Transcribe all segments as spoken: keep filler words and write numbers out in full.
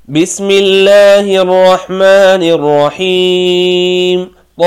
بسم الله الرحمن الرحيم.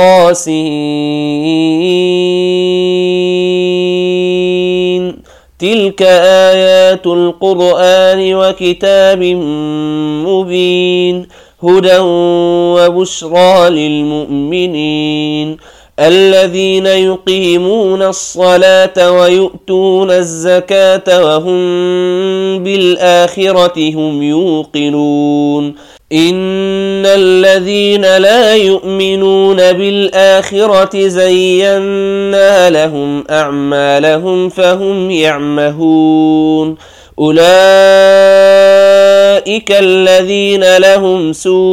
طاسين. تلك آيات القرآن وكتاب مبين، هدى وبشرى للمؤمنين الذين يقيمون الصلاة ويؤتون الزكاة وهم بالآخرة هم يوقنون. إن الذين لا يؤمنون بالآخرة زينا لهم أعمالهم فهم يعمهون. أولئك الذين لهم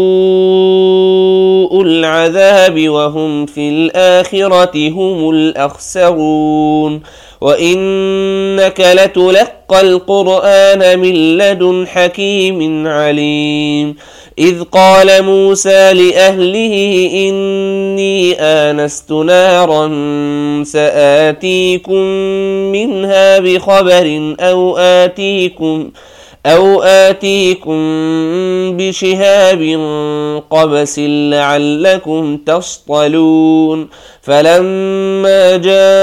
سوء العذاب وهم في الآخرة هم الأخسرون. وإنك لتلقى القرآن من لدن حكيم عليم. إذ قال موسى لأهله إني آنست نارا سآتيكم منها بخبر أو آتيكم أو آتيكم بشهاب قبس لعلكم تصطلون. فلما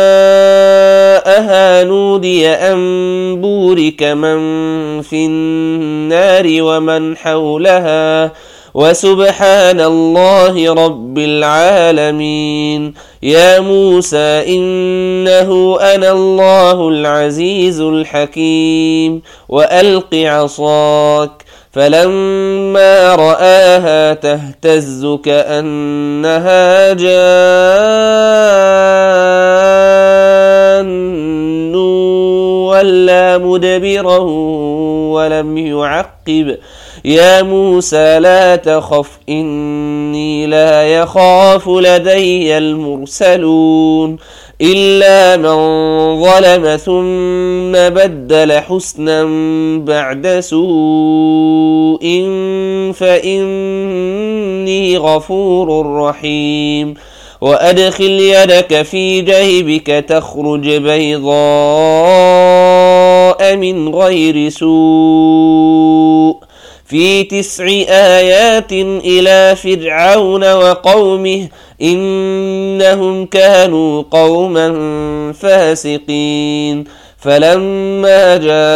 جاءها نودي أن بورك من في النار ومن حولها وسبحان الله رب العالمين. يا موسى إنه أنا الله العزيز الحكيم وألق عصاك. فلما رآها تهتز كأنها جان ولا مدبرا ولم يعقب. يا موسى لا تخف إني لا يخاف لدي المرسلون. إلا من ظلم ثم بدل حسنا بعد سوء فإني غفور رحيم. وأدخل يدك في جيبك تخرج بيضاء من غير سوء في تسع آيات إلى فرعون وقومه إنهم كانوا قوما فاسقين. فلما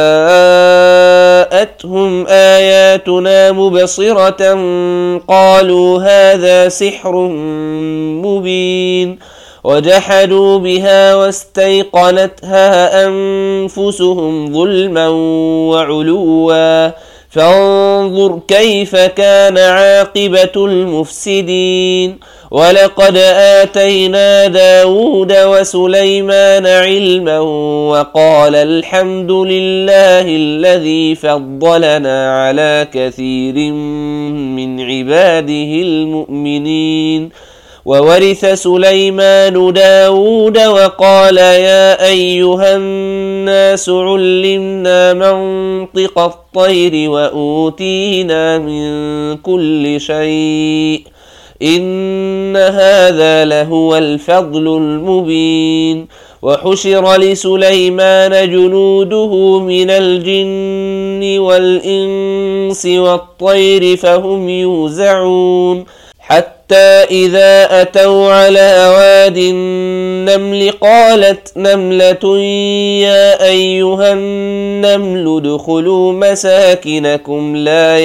جاءتهم آياتنا مبصرة قالوا هذا سحر مبين، وجحدوا بها واستيقنتها أنفسهم ظلما وعلوا. فانظر كيف كان عاقبة المفسدين. ولقد آتينا داود وسليمان علما وقال الحمد لله الذي فضلنا على كثير من عباده المؤمنين. وورث سليمان داود وقال يا أيها الناس علمنا منطق الطير وأوتينا من كل شيء إن هذا لهو الفضل المبين. وحشر لسليمان جنوده من الجن والإنس والطير فهم يوزعون. حتى إذا أتوا على واد النمل قالت نملة يا أيها النمل ادخلوا مساكنكم لا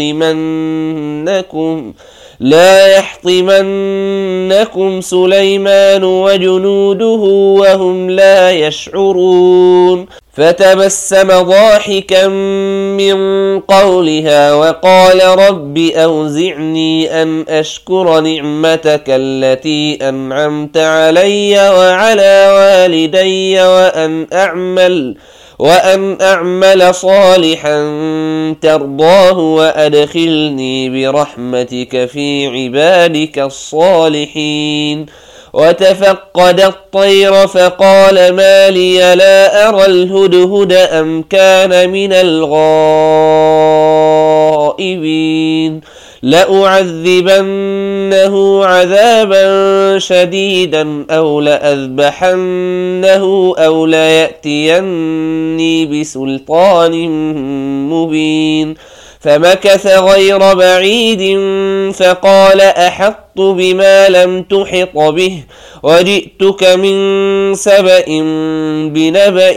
يحطمنكم لا يحطمنكم سليمان وجنوده وهم لا يشعرون. فتبسم ضاحكا من قولها وقال رب أوزعني أن أشكر نعمتك التي أنعمت علي وعلى والدي وأن أعمل وأن أعمل صالحا ترضاه وأدخلني برحمتك في عبادك الصالحين. وتفقد الطير فقال ما لي لا أرى الهدهد أم كان من الغائبين. لأعذبنه عذابا شديدا أو لأذبحنه أو ليأتيني بسلطان مبين. فمكث غير بعيد فقال أحطت بما لم تحط به وجئتك من سبأ بنبأ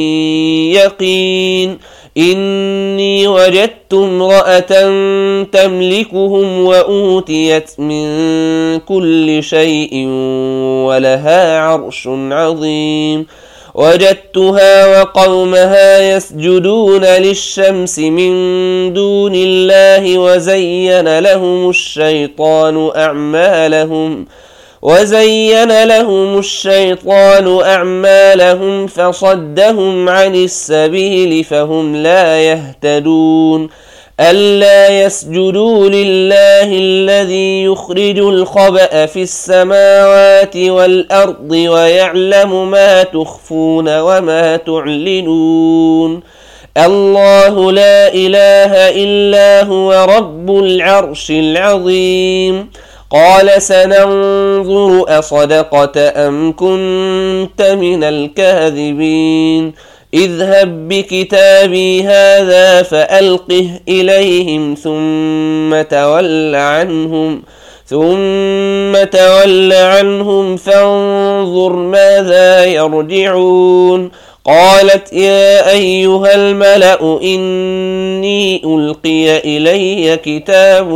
يقين إني وجدت امرأة تملكهم وأوتيت من كل شيء ولها عرش عظيم وجدتها وقومها يسجدون للشمس من دون الله وزين لهم الشيطان أعمالهم وزين لهم الشيطان أعمالهم فصدهم عن السبيل فهم لا يهتدون ألا يسجدوا لله الذي يخرج الخبأ في السماوات والأرض ويعلم ما تخفون وما تعلنون الله لا إله إلا هو رب العرش العظيم قال سننظر أصدقت أم كنت من الكاذبين اذهب بكتابي هذا فألقه إليهم ثم تول عنهم ثم تول عنهم فانظر ماذا يرجعون قالت يا أيها الملأ إني ألقي إلي كتاب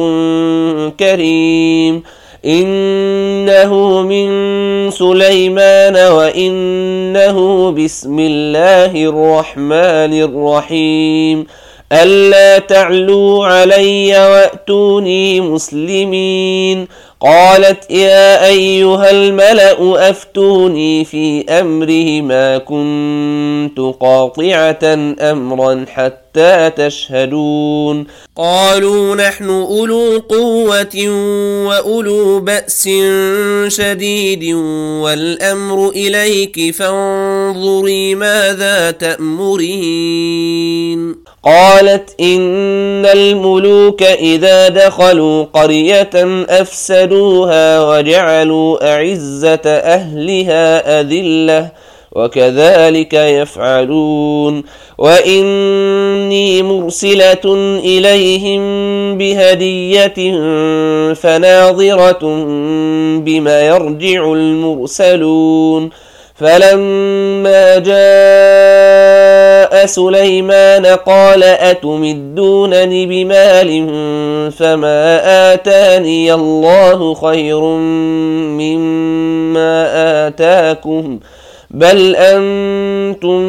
كريم إنه من سليمان وإنه بسم الله الرحمن الرحيم ألا تعلوا علي وأتوني مسلمين قالت يا أيها الملأ أفتوني في أمره ما كنت قاطعة أمرا حتى تشهدون قالوا نحن أولو قوة وأولو بأس شديد والأمر إليك فانظري ماذا تأمرين قالت إن الملوك إذا دخلوا قرية أفسدوها وجعلوا أعزة أهلها أذلة وكذلك يفعلون وإني مرسلة إليهم بهدية فناظرة بما يرجع المرسلون فلما جاء سليمان قال أتمدونني بمال فما آتاني الله خير مما آتاكم بل أنتم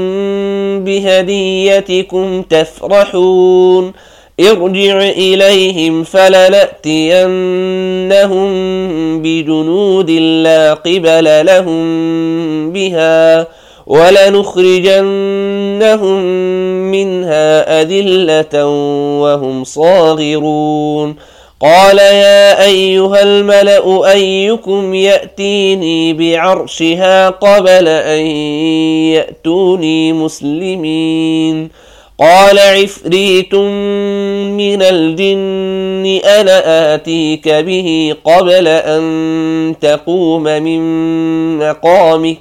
بهديتكم تفرحون ارجع إليهم فلنأتينهم بجنود لا قبل لهم بها ولنخرجنهم منها أذلة وهم صاغرون قال يا أيها الملأ أيكم يأتيني بعرشها قبل أن يأتوني مسلمين قال عفريت من الجن أنا آتيك به قبل أن تقوم من مقامك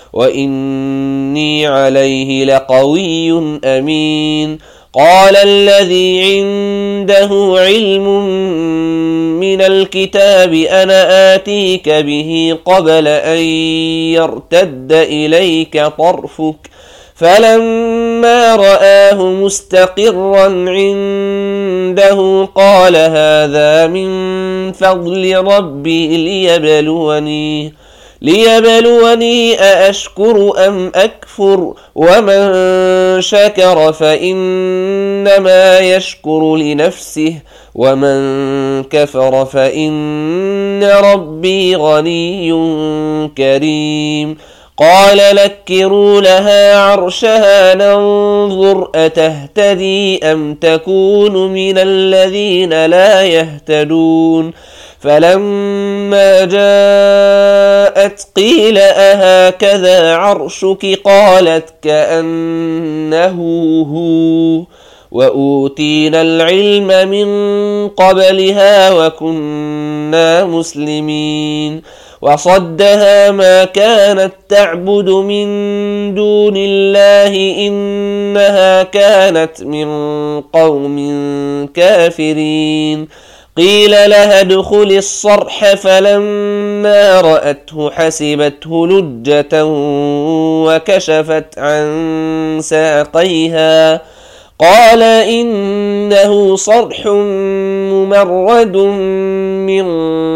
وإني عليه لقوي أمين قال الذي عنده علم من الكتاب أنا آتيك به قبل أن يرتد إليك طرفك فلما رآه مستقرا عنده قال هذا من فضل ربي ليبلوني ليبلوني أأشكر أم أكفر ومن شكر فإنما يشكر لنفسه ومن كفر فإن ربي غني كريم قال نكروا لها عرشها ننظر أتهتدي أم تكون من الذين لا يهتدون فلما جاءت قيل أهكذا عرشك قالت كأنه هو وأوتينا العلم من قبلها وكنا مسلمين وصدها ما كانت تعبد من دون الله إنها كانت من قوم كافرين. قيل لها ادخل الصرح فلما رأته حسبته لجة وكشفت عن ساقيها قال إنه صرح ممرد من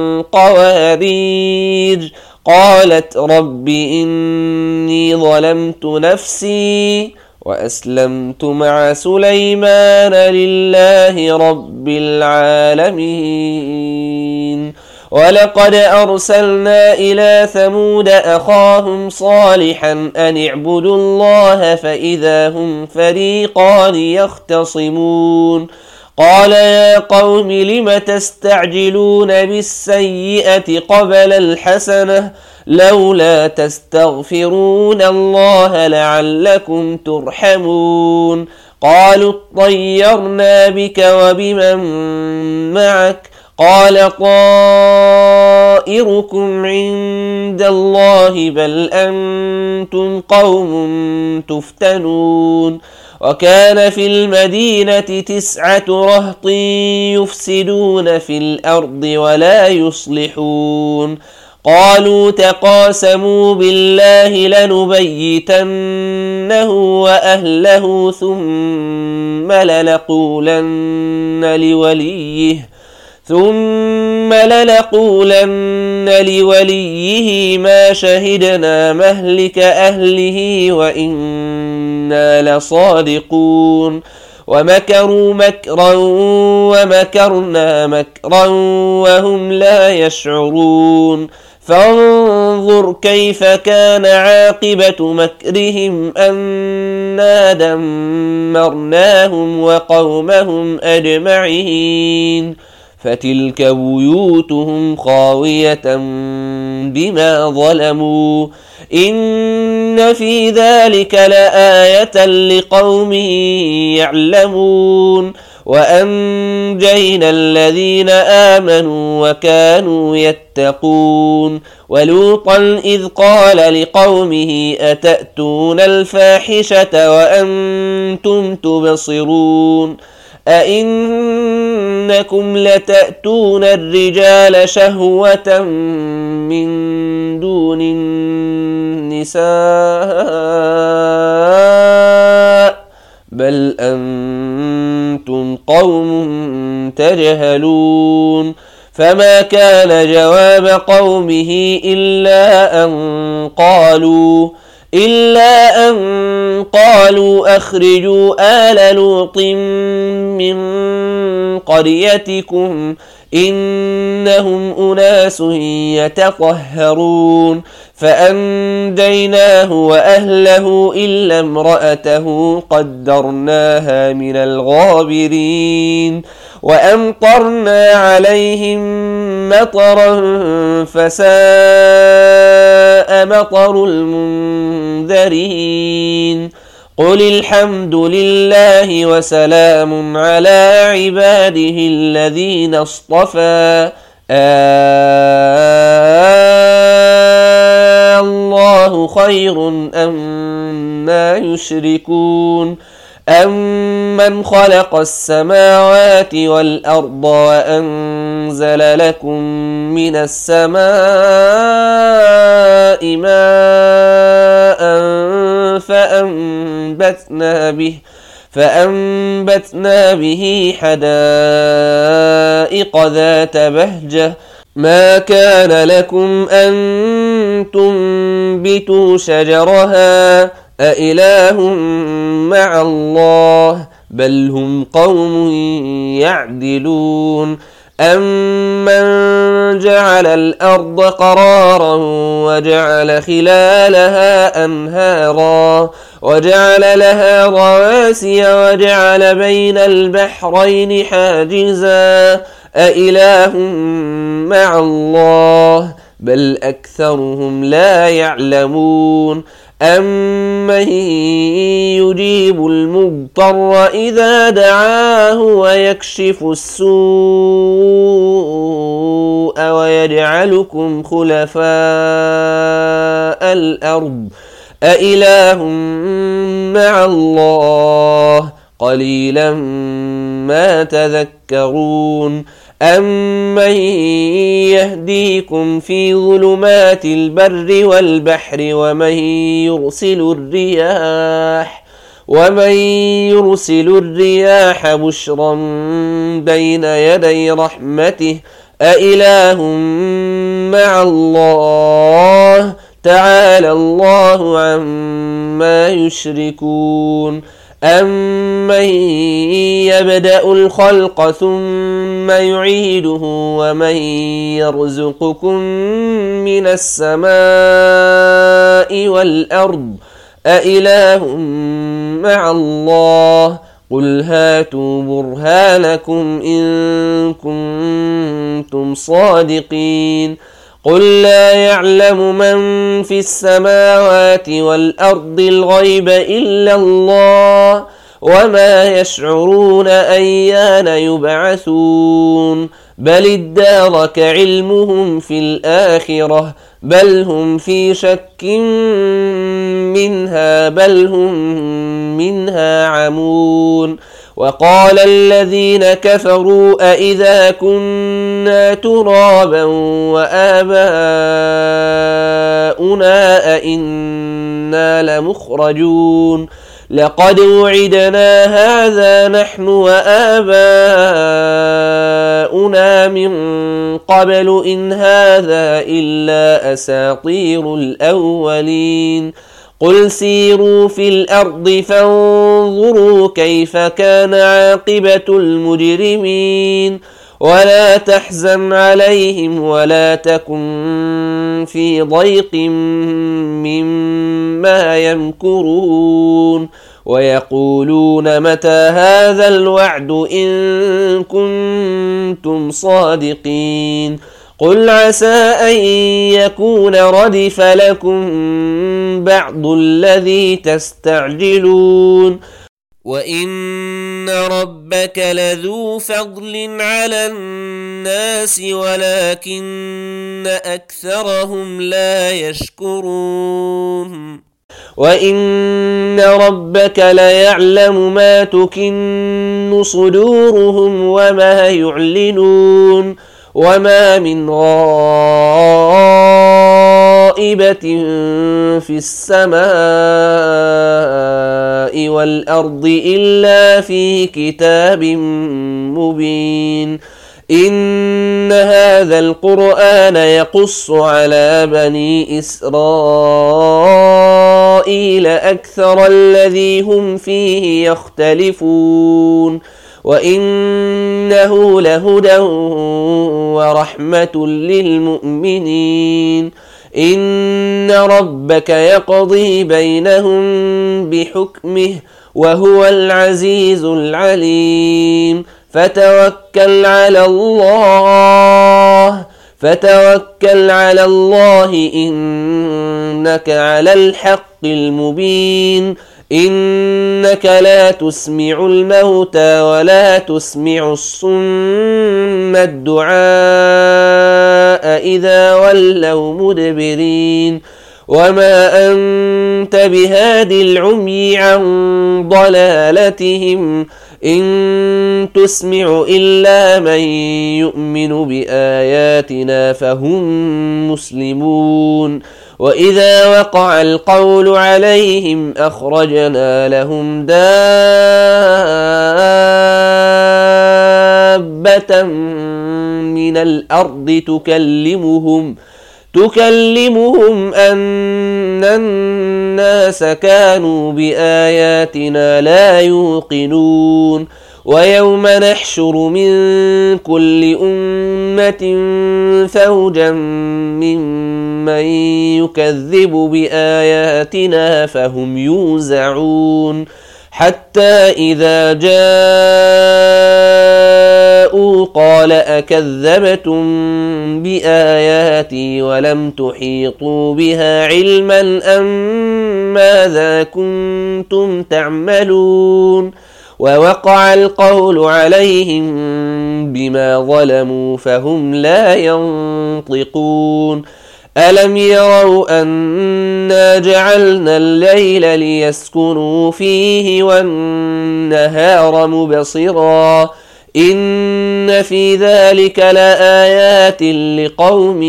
قوارير. قالت رب إني ظلمت نفسي وأسلمت مع سليمان لله رب العالمين. ولقد أرسلنا إلى ثمود أخاهم صالحا أن اعبدوا الله فإذا هم فريقان يختصمون. قال يا قوم لم تستعجلون بالسيئة قبل الحسنة لولا تستغفرون الله لعلكم ترحمون. قالوا اطيرنا بك وبمن معك قال طائركم عند الله بل أنتم قوم تفتنون. وكان في المدينة تسعة رهط يفسدون في الأرض ولا يصلحون. قالوا تقاسموا بالله لنبيتنه وأهله ثم لنقولن لوليه ثم لنقولن لوليه ما شهدنا مهلك أهله وإنا لصادقون. ومكروا مكرا ومكرنا مكرا وهم لا يشعرون. فانظر كيف كان عاقبة مكرهم أنا دمرناهم وقومهم أجمعين. فتلك بيوتهم خاوية بما ظلموا إن في ذلك لآية لقوم يعلمون. وأنجينا الذين آمنوا وكانوا يتقون. ولوطا إذ قال لقومه أتأتون الفاحشة وأنتم تبصرون أئنكم لتأتون الرجال شهوة من دون النساء بل أنتم قوم تجهلون. فما كان جواب قومه إلا أن قالوا إلا أن قالوا أخرجوا آل لوط من قريتكم إنهم أناس يتطهرون. فأنجيناه وأهله إلا امرأته قدرناها من الغابرين. وأمطرنا عليهم مطرا فساء مطر المنذرين. قل الحمد لله وسلام على عباده الذين اصطفى الله خير أما يشركون. أمن خلق السماوات والأرض وأنزل لكم من السماء ماء فأنبتنا به فأنبتنا به حدائق ذات بهجة ما كان لكم أن تنبتوا شجرها أإله مع الله بل هم قوم يعدلون. أمن جعل الأرض قرارا وجعل خلالها أنهارا وجعل لها رواسي وجعل بين البحرين حاجزا أإله مع الله بل أكثرهم لا يعلمون. أمن يجيب المضطر إذا دعاه ويكشف السوء ويجعلكم خلفاء الأرض أإله مع الله قليلا ما تذكرون أمن يهديكم في ظلمات البر والبحر ومن يرسل الرياح ومن يرسل الرياح بشرا بين يدي رحمته أإله مع الله تعالى الله عما يشركون أمن يبدأ الخلق ثم يعيده ومن يرزقكم من السماء والأرض أإله مع الله قل هاتوا برهانكم إن كنتم صادقين قل لا يعلم من في السماوات والأرض الغيب إلا الله وما يشعرون أيان يبعثون بل ادارك علمهم في الآخرة بل هم في شك منها بل هم منها عمون وقال الذين كفروا أئذا كنا ترابا وآباؤنا أئنا لمخرجون لقد وعدنا هذا نحن وآباؤنا من قبل إن هذا إلا أساطير الأولين قل سيروا في الأرض فانظروا كيف كان عاقبة المجرمين ولا تحزن عليهم ولا تكن في ضيق مما يمكرون ويقولون متى هذا الوعد إن كنتم صادقين قل عسى أن يكون ردف لكم بعض الذي تستعجلون وإن ربك لذو فضل على الناس ولكن أكثرهم لا يشكرون وإن ربك ليعلم ما تكن صدورهم وما يعلنون وما من غائبة في السماء والأرض إلا في كتاب مبين إن هذا القرآن يقص على بني إسرائيل أكثر الذي هم فيه يختلفون وإنه لهدى ورحمة للمؤمنين إن ربك يقضي بينهم بحكمه وهو العزيز العليم فتوكل على الله فتوكل على الله إنك على الحق المبين إنك لا تسمع الموتى ولا تسمع الصم الدعاء إذا ولوا مدبرين وما أنت بهاد العمي عن ضلالتهم إن تسمع إلا من يؤمن بآياتنا فهم مسلمون وإذا وقع القول عليهم أخرجنا لهم دابة من الأرض تكلمهم تكلمهم أن الناس كانوا بآياتنا لا يوقنون ويوم نحشر من كل أمة فوجا ممن يكذب بآياتنا فهم يوزعون حتى إذا جاءوا قال أكذبتم بآياتي ولم تحيطوا بها علما أم ماذا كنتم تعملون ووقع القول عليهم بما ظلموا فهم لا ينطقون ألم يروا أنا جعلنا الليل ليسكنوا فيه والنهار مبصرا إن في ذلك لآيات لقوم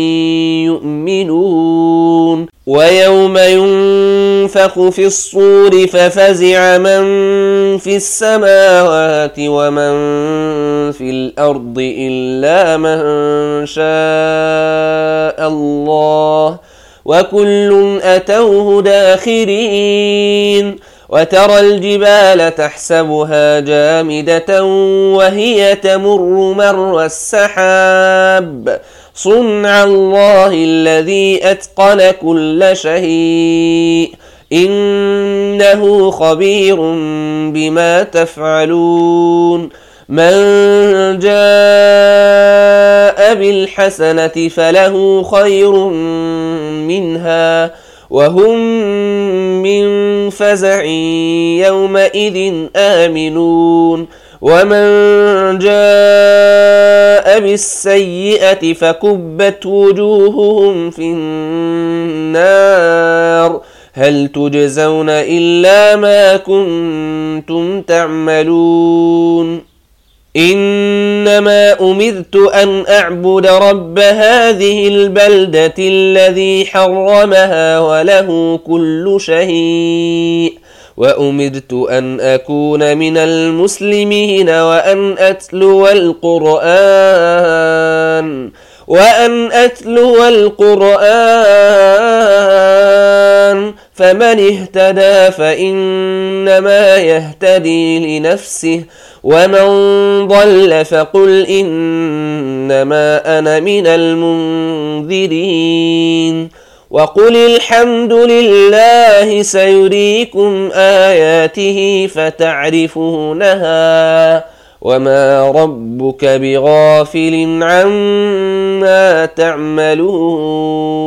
يؤمنون ويوم ينفخ في الصور ففزع من في السماوات ومن في الأرض إلا من شاء الله وكل أتوه داخرين وترى الجبال تحسبها جامدة وهي تمر مر السحاب صنع الله الذي أتقن كل شيء إنه خبير بما تفعلون من جاء بالحسنة فله خير منها وهم من فزع يومئذ آمنون ومن جاء بالسيئة فكبت وجوههم في النار هل تجزون إلا ما كنتم تعملون إنما أمرت أن أعبد رب هذه البلدة الذي حرمها وله كل شيء وأمرت أن أكون من المسلمين وأن أتلو القرآن وأن أتلو القرآن فمن اهتدى فإنما يهتدي لنفسه ومن ضل فقل إنما أنا من المنذرين وقل الحمد لله سيريكم آياته فتعرفونها وما ربك بغافل عما تعملون